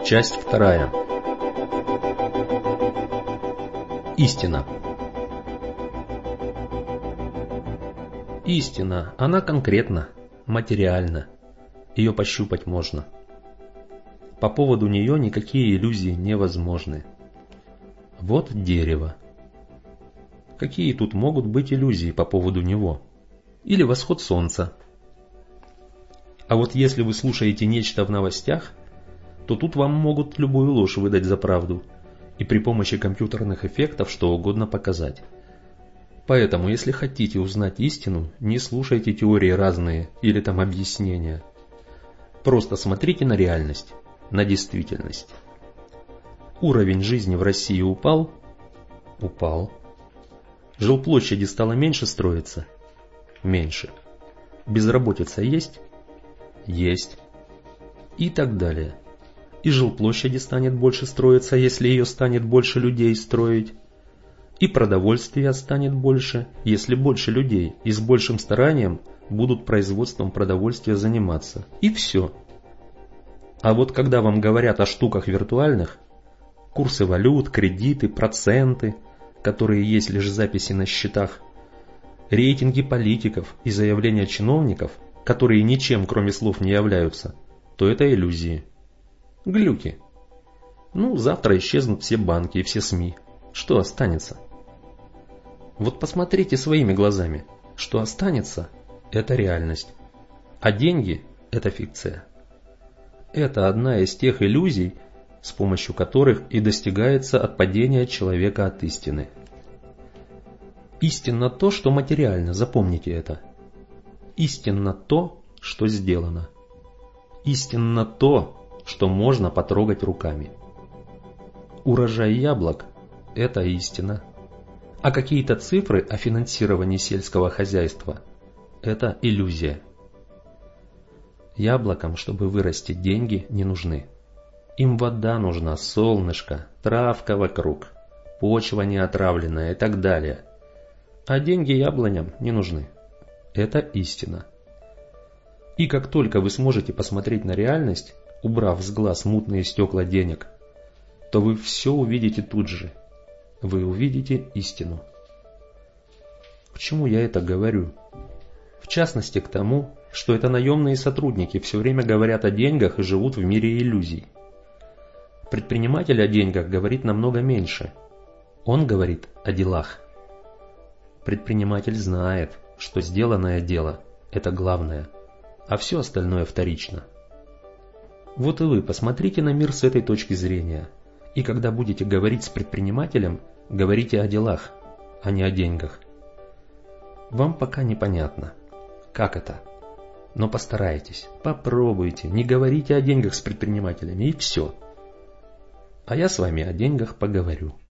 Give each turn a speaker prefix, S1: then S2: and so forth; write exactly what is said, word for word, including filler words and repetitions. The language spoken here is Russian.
S1: Часть вторая. Истина. Истина, она конкретна, материальна. Ее пощупать можно. По поводу нее никакие иллюзии невозможны. Вот дерево. Какие тут могут быть иллюзии по поводу него? Или восход солнца? А вот если вы слушаете нечто в новостях, то тут вам могут любую ложь выдать за правду и при помощи компьютерных эффектов что угодно показать. Поэтому, если хотите узнать истину, не слушайте теории разные или там объяснения. Просто смотрите на реальность, на действительность. Уровень жизни в России упал? Упал. Жилплощади стало меньше строиться? Меньше. Безработица есть? Есть. И так далее. И жилплощади станет больше строиться, если ее станет больше людей строить. И продовольствия станет больше, если больше людей и с большим старанием будут производством продовольствия заниматься. И все. А вот когда вам говорят о штуках виртуальных, курсы валют, кредиты, проценты, которые есть лишь записи на счетах, рейтинги политиков и заявления чиновников, которые ничем кроме слов не являются, то это иллюзии. Глюки. Ну, завтра исчезнут все банки и все СМИ. Что останется? Вот посмотрите своими глазами. Что останется, это реальность. А деньги – это фикция. Это одна из тех иллюзий, с помощью которых и достигается отпадение человека от истины. Истинно то, что материально, запомните это. Истинно то, что сделано. Истинно то, что можно потрогать руками. Урожай яблок – это истина. А какие-то цифры о финансировании сельского хозяйства – это иллюзия. Яблокам, чтобы вырастить, деньги не нужны. Им вода нужна, солнышко, травка вокруг, почва не отравленная и так далее. А деньги яблоням не нужны. Это истина. И как только вы сможете посмотреть на реальность, убрав с глаз мутные стекла денег, то вы все увидите тут же. Вы увидите истину. К чему я это говорю? В частности к тому, что это наемные сотрудники все время говорят о деньгах и живут в мире иллюзий. Предприниматель о деньгах говорит намного меньше. Он говорит о делах. Предприниматель знает, что сделанное дело – это главное, а все остальное вторично. Вот и вы посмотрите на мир с этой точки зрения, и когда будете говорить с предпринимателем, говорите о делах, а не о деньгах. Вам пока непонятно, как это, но постарайтесь, попробуйте, не говорите о деньгах с предпринимателями и все. А я с вами о деньгах поговорю.